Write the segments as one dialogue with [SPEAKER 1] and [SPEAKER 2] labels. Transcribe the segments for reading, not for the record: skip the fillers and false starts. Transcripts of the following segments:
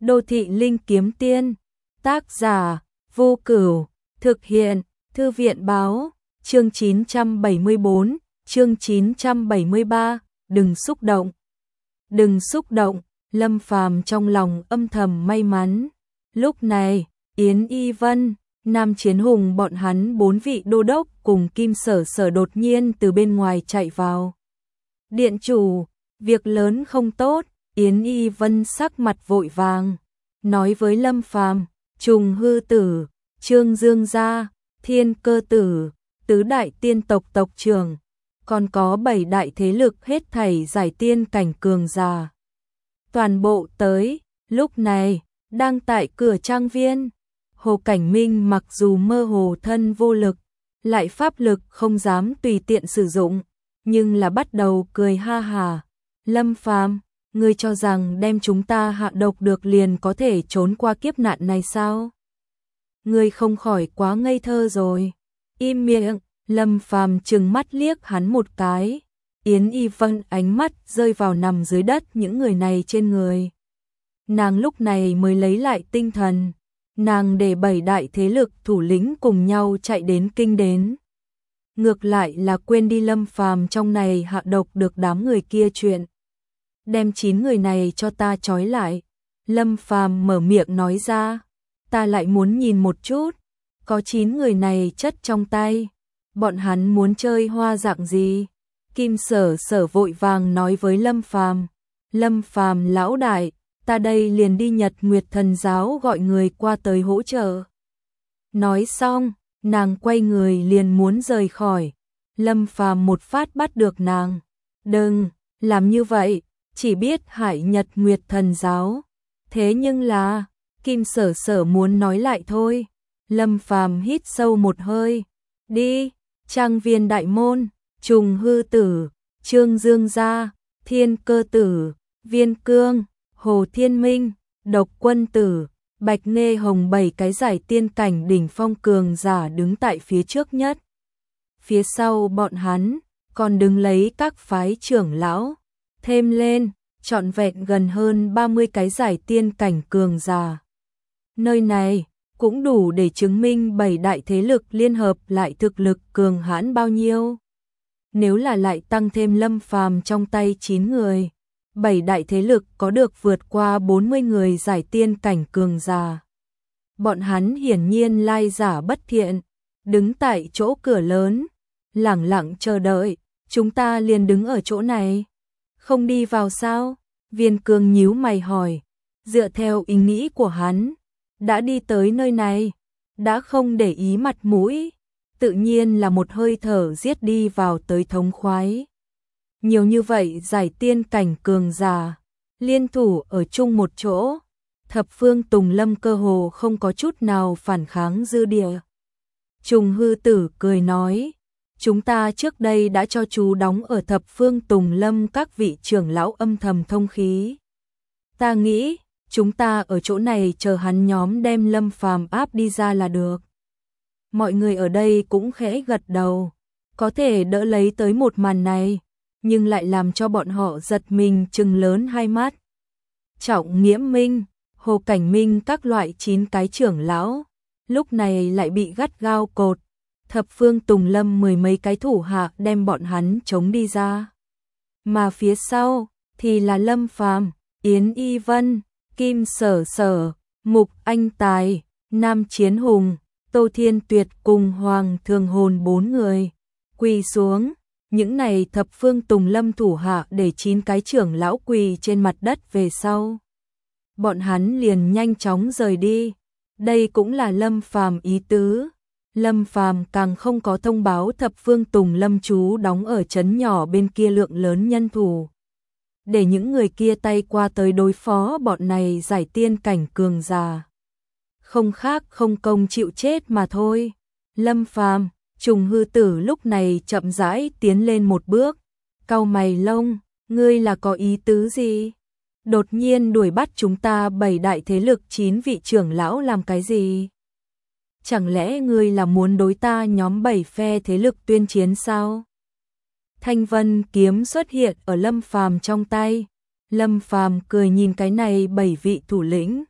[SPEAKER 1] Đô thị linh kiếm tiên, tác giả, Vô Cửu, thực hiện, Thư viện báo, chương 974, chương 973, đừng xúc động. Đừng xúc động, Lâm Phàm trong lòng âm thầm may mắn. Lúc này, Yến Y Vân, Nam Chiến Hùng bọn hắn 4 vị đô đốc cùng Kim Sở Sở đột nhiên từ bên ngoài chạy vào. Điện chủ, việc lớn không tốt. Yến Y Vân sắc mặt vội vàng, nói với Lâm Phàm, Trùng Hư Tử, Trương Dương Gia, Thiên Cơ Tử, tứ đại tiên tộc tộc trưởng, còn có 7 đại thế lực hết thảy giải tiên cảnh cường giả. Toàn bộ tới, lúc này, đang tại cửa trang viên. Hồ Cảnh Minh mặc dù mơ hồ thân vô lực, lại pháp lực không dám tùy tiện sử dụng, nhưng là bắt đầu cười ha hà. Lâm Phàm, ngươi cho rằng đem chúng ta hạ độc được liền có thể trốn qua kiếp nạn này sao? Ngươi không khỏi quá ngây thơ rồi. Im miệng. Lâm Phàm trừng mắt liếc hắn một cái. Yến Y Vân ánh mắt rơi vào nằm dưới đất những người này trên người. Nàng lúc này mới lấy lại tinh thần. Nàng để 7 đại thế lực thủ lĩnh cùng nhau chạy đến kinh đến. Ngược lại là quên đi Lâm Phàm trong này hạ độc được đám người kia chuyện. Đem 9 người này cho ta trói lại. Lâm Phàm mở miệng nói ra. Ta lại muốn nhìn một chút. Có 9 người này chất trong tay. Bọn hắn muốn chơi hoa dạng gì? Kim Sở Sở vội vàng nói với Lâm Phàm. Lâm Phàm lão đại, ta đây liền đi Nhật Nguyệt Thần Giáo gọi người qua tới hỗ trợ. Nói xong, nàng quay người liền muốn rời khỏi. Lâm Phàm một phát bắt được nàng. Đừng, làm như vậy, chỉ biết hại Nhật Nguyệt Thần Giáo. Thế nhưng là, Kim Sở Sở muốn nói lại thôi. Lâm Phàm hít sâu một hơi. Đi, trang viên đại môn, Trùng Hư Tử, Trương Dương Gia, Thiên Cơ Tử, Viên Cương, Hồ Thiên Minh, Độc Quân Tử, Bạch Nghê Hồng 7 cái giải tiên cảnh đỉnh phong cường giả đứng tại phía trước nhất. Phía sau bọn hắn, còn đứng lấy các phái trưởng lão, thêm lên, trọn vẹn gần hơn 30 cái giải tiên cảnh cường giả. Nơi này cũng đủ để chứng minh 7 đại thế lực liên hợp lại thực lực cường hãn bao nhiêu. Nếu là lại tăng thêm Lâm Phàm trong tay 9 người, 7 đại thế lực có được vượt qua 40 người giải tiên cảnh cường giả. Bọn hắn hiển nhiên lai giả bất thiện, đứng tại chỗ cửa lớn, lẳng lặng chờ đợi, chúng ta liền đứng ở chỗ này. Không đi vào sao? Viên Cương nhíu mày hỏi, dựa theo ý nghĩ của hắn, đã đi tới nơi này, đã không để ý mặt mũi, tự nhiên là một hơi thở giết đi vào tới thống khoái. Nhiều như vậy giải tiên cảnh cường giả, liên thủ ở chung một chỗ, thập phương Tùng Lâm cơ hồ không có chút nào phản kháng dư địa. Trùng Hư Tử cười nói, chúng ta trước đây đã cho chú đóng ở thập phương Tùng Lâm các vị trưởng lão âm thầm thông khí. Ta nghĩ, chúng ta ở chỗ này chờ hắn nhóm đem Lâm Phàm áp đi ra là được. Mọi người ở đây cũng khẽ gật đầu, có thể đỡ lấy tới một màn này, nhưng lại làm cho bọn họ giật mình trừng lớn hai mắt. Trọng Nghiễm Minh, Hồ Cảnh Minh các loại 9 cái trưởng lão, lúc này lại bị gắt gao cột, thập phương Tùng Lâm 10 mấy cái thủ hạ đem bọn hắn chống đi ra. Mà phía sau thì là Lâm Phàm, Yến Y Vân, Kim Sở Sở, Mục Anh Tài, Nam Chiến Hùng, Tô Thiên Tuyệt cùng Hoàng Thường Hồn 4 người. Quỳ xuống, những này thập phương Tùng Lâm thủ hạ để 9 cái trưởng lão quỳ trên mặt đất về sau. Bọn hắn liền nhanh chóng rời đi. Đây cũng là Lâm Phàm ý tứ. Lâm Phàm càng không có thông báo thập phương Tùng Lâm chú đóng ở trấn nhỏ bên kia lượng lớn nhân thủ. Để những người kia tay qua tới đối phó bọn này giải tiên cảnh cường giả. Không khác không công chịu chết mà thôi. Lâm Phàm, Trùng Hư Tử lúc này chậm rãi tiến lên một bước, cau mày lông, ngươi là có ý tứ gì? Đột nhiên đuổi bắt chúng ta 7 đại thế lực 9 vị trưởng lão làm cái gì? Chẳng lẽ ngươi là muốn đối ta nhóm 7 phe thế lực tuyên chiến sao? Thanh Vân kiếm xuất hiện ở Lâm Phàm trong tay. Lâm Phàm cười nhìn cái này 7 vị thủ lĩnh,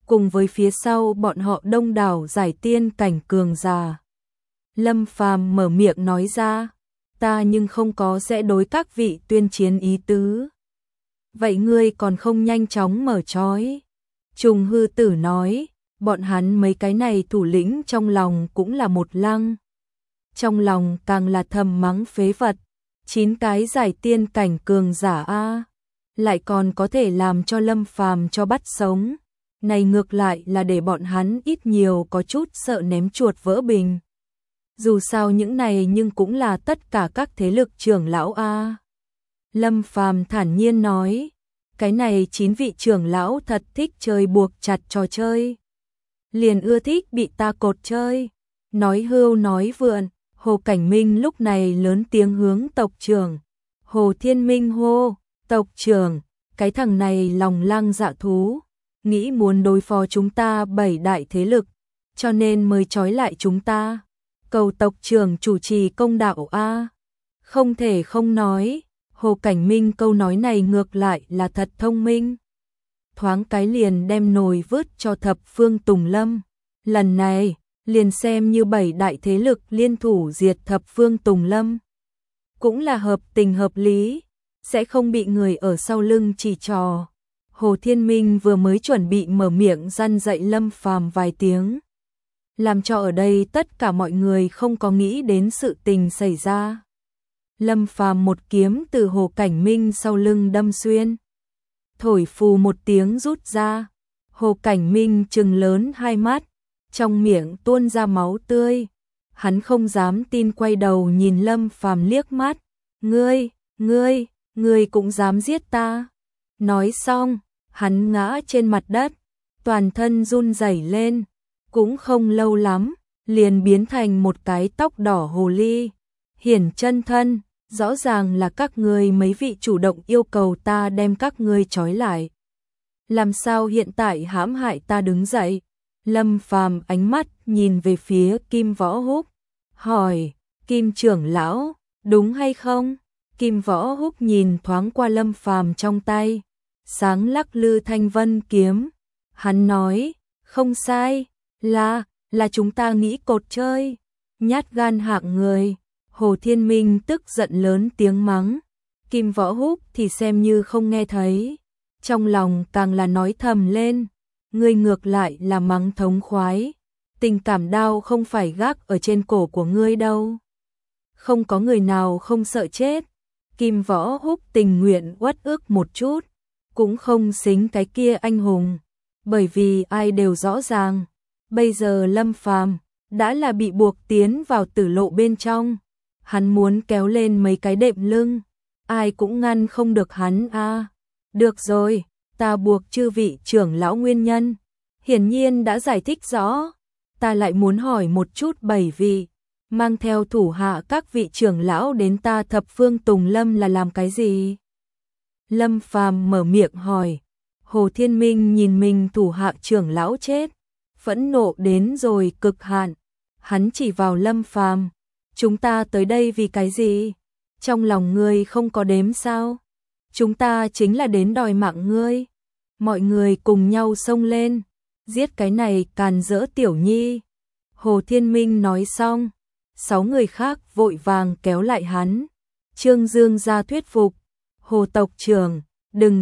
[SPEAKER 1] cùng với phía sau bọn họ đông đảo giải tiên cảnh cường giả. Lâm Phàm mở miệng nói ra, ta nhưng không có sẽ đối các vị tuyên chiến ý tứ. Vậy ngươi còn không nhanh chóng mở trói. Trùng hư tử nói, bọn hắn mấy cái này thủ lĩnh trong lòng cũng là một lăng. Trong lòng càng là thầm mắng phế vật, 9 cái giải tiên cảnh cường giả a, lại còn có thể làm cho Lâm Phàm cho bắt sống. Này ngược lại là để bọn hắn ít nhiều có chút sợ ném chuột vỡ bình. Dù sao những này nhưng cũng là tất cả các thế lực trưởng lão a. Lâm Phàm thản nhiên nói, cái này 9 vị trưởng lão thật thích chơi buộc chặt trò chơi. Liền ưa thích bị ta cột chơi. Nói hưu nói vượn, Hồ Cảnh Minh lúc này lớn tiếng hướng tộc trưởng. Hồ Thiên Minh hô, tộc trưởng, cái thằng này lòng lang dạ thú, nghĩ muốn đối phó chúng ta 7 đại thế lực, cho nên mới trói lại chúng ta. Cầu tộc trưởng chủ trì công đạo a. Không thể không nói, Hồ Cảnh Minh câu nói này ngược lại là thật thông minh. Thoáng cái liền đem nồi vớt cho thập phương Tùng Lâm. Lần này, liền xem như 7 đại thế lực liên thủ diệt thập phương Tùng Lâm. Cũng là hợp tình hợp lý, sẽ không bị người ở sau lưng chỉ trò. Hồ Thiên Minh vừa mới chuẩn bị mở miệng răn dạy Lâm Phàm vài tiếng, làm cho ở đây tất cả mọi người không có nghĩ đến sự tình xảy ra. Lâm Phàm một kiếm từ Hồ Cảnh Minh sau lưng đâm xuyên. Thổi phù một tiếng rút ra, Hồ Cảnh Minh trừng lớn hai mắt, trong miệng tuôn ra máu tươi. Hắn không dám tin quay đầu nhìn Lâm Phàm liếc mắt, ngươi cũng dám giết ta. Nói xong, hắn ngã trên mặt đất, toàn thân run rẩy lên, cũng không lâu lắm, liền biến thành một cái tóc đỏ hồ ly. Hiển chân thân, rõ ràng là các ngươi mấy vị chủ động yêu cầu ta đem các ngươi trói lại. Làm sao hiện tại hãm hại ta đứng dậy? Lâm Phàm ánh mắt nhìn về phía Kim Võ Húc, hỏi, Kim trưởng lão, đúng hay không? Kim Võ Húc nhìn thoáng qua Lâm Phàm trong tay, sáng lắc lư thanh vân kiếm. Hắn nói, không sai, là chúng ta nghĩ cột chơi. Nhát gan hạng người. Hồ Thiên Minh tức giận lớn tiếng mắng. Kim Võ Húc thì xem như không nghe thấy, trong lòng càng là nói thầm lên, ngươi ngược lại là mắng thống khoái, tình cảm đao không phải gác ở trên cổ của ngươi đâu. Không có người nào không sợ chết. Kim Võ Húc tình nguyện uất ức một chút, cũng không xính cái kia anh hùng, bởi vì ai đều rõ ràng, bây giờ Lâm Phàm đã là bị buộc tiến vào tử lộ bên trong, hắn muốn kéo lên mấy cái đệm lưng, ai cũng ngăn không được hắn a. Được rồi, ta buộc chư vị trưởng lão nguyên nhân, hiển nhiên đã giải thích rõ, ta lại muốn hỏi một chút 7 vị, mang theo thủ hạ các vị trưởng lão đến ta thập phương Tùng Lâm là làm cái gì? Lâm Phàm mở miệng hỏi. Hồ Thiên Minh nhìn mình thủ hạ trưởng lão chết, phẫn nộ đến rồi cực hạn. Hắn chỉ vào Lâm Phàm, chúng ta tới đây vì cái gì? Trong lòng ngươi không có đếm sao? Chúng ta chính là đến đòi mạng ngươi. Mọi người cùng nhau xông lên, giết cái này càn rỡ tiểu nhi. Hồ Thiên Minh nói xong, 6 người khác vội vàng kéo lại hắn. Trương Dương ra thuyết phục, Hồ tộc trưởng, đừng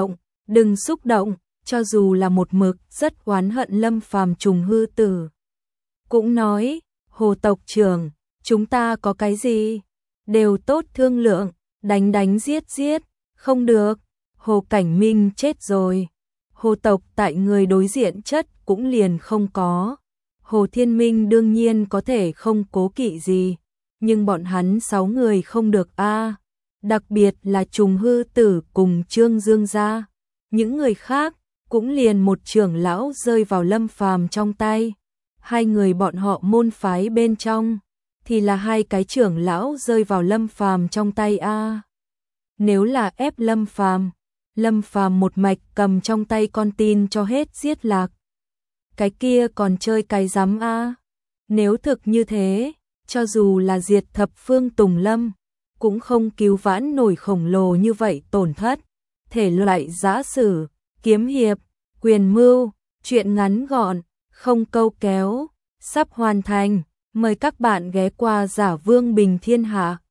[SPEAKER 1] xúc động, cho dù là một mực rất oán hận Lâm Phàm trùng hư tử. Cũng nói, Hồ tộc trưởng, chúng ta có cái gì? Đều tốt thương lượng, đánh giết, không được, Hồ Cảnh Minh chết rồi. Hồ tộc tại người đối diện chất cũng liền không có. Hồ Thiên Minh đương nhiên có thể không cố kỵ gì, nhưng bọn hắn 6 người không được a, đặc biệt là trùng hư tử cùng Trương Dương gia. Những người khác cũng liền một trưởng lão rơi vào Lâm Phàm trong tay. 2 người bọn họ môn phái bên trong thì là 2 cái trưởng lão rơi vào Lâm Phàm trong tay a. Nếu là ép Lâm Phàm một mạch cầm trong tay con tin cho hết giết lạc, cái kia còn chơi cái rắm a. Nếu thực như thế, cho dù là diệt thập phương Tùng Lâm, cũng không cứu vãn nổi khổng lồ như vậy tổn thất. Thể loại giã sử, kiếm hiệp, quyền mưu, Chuyện ngắn gọn, không câu kéo, sắp hoàn thành. Mời các bạn ghé qua Giả Vương Bình Thiên Hạ.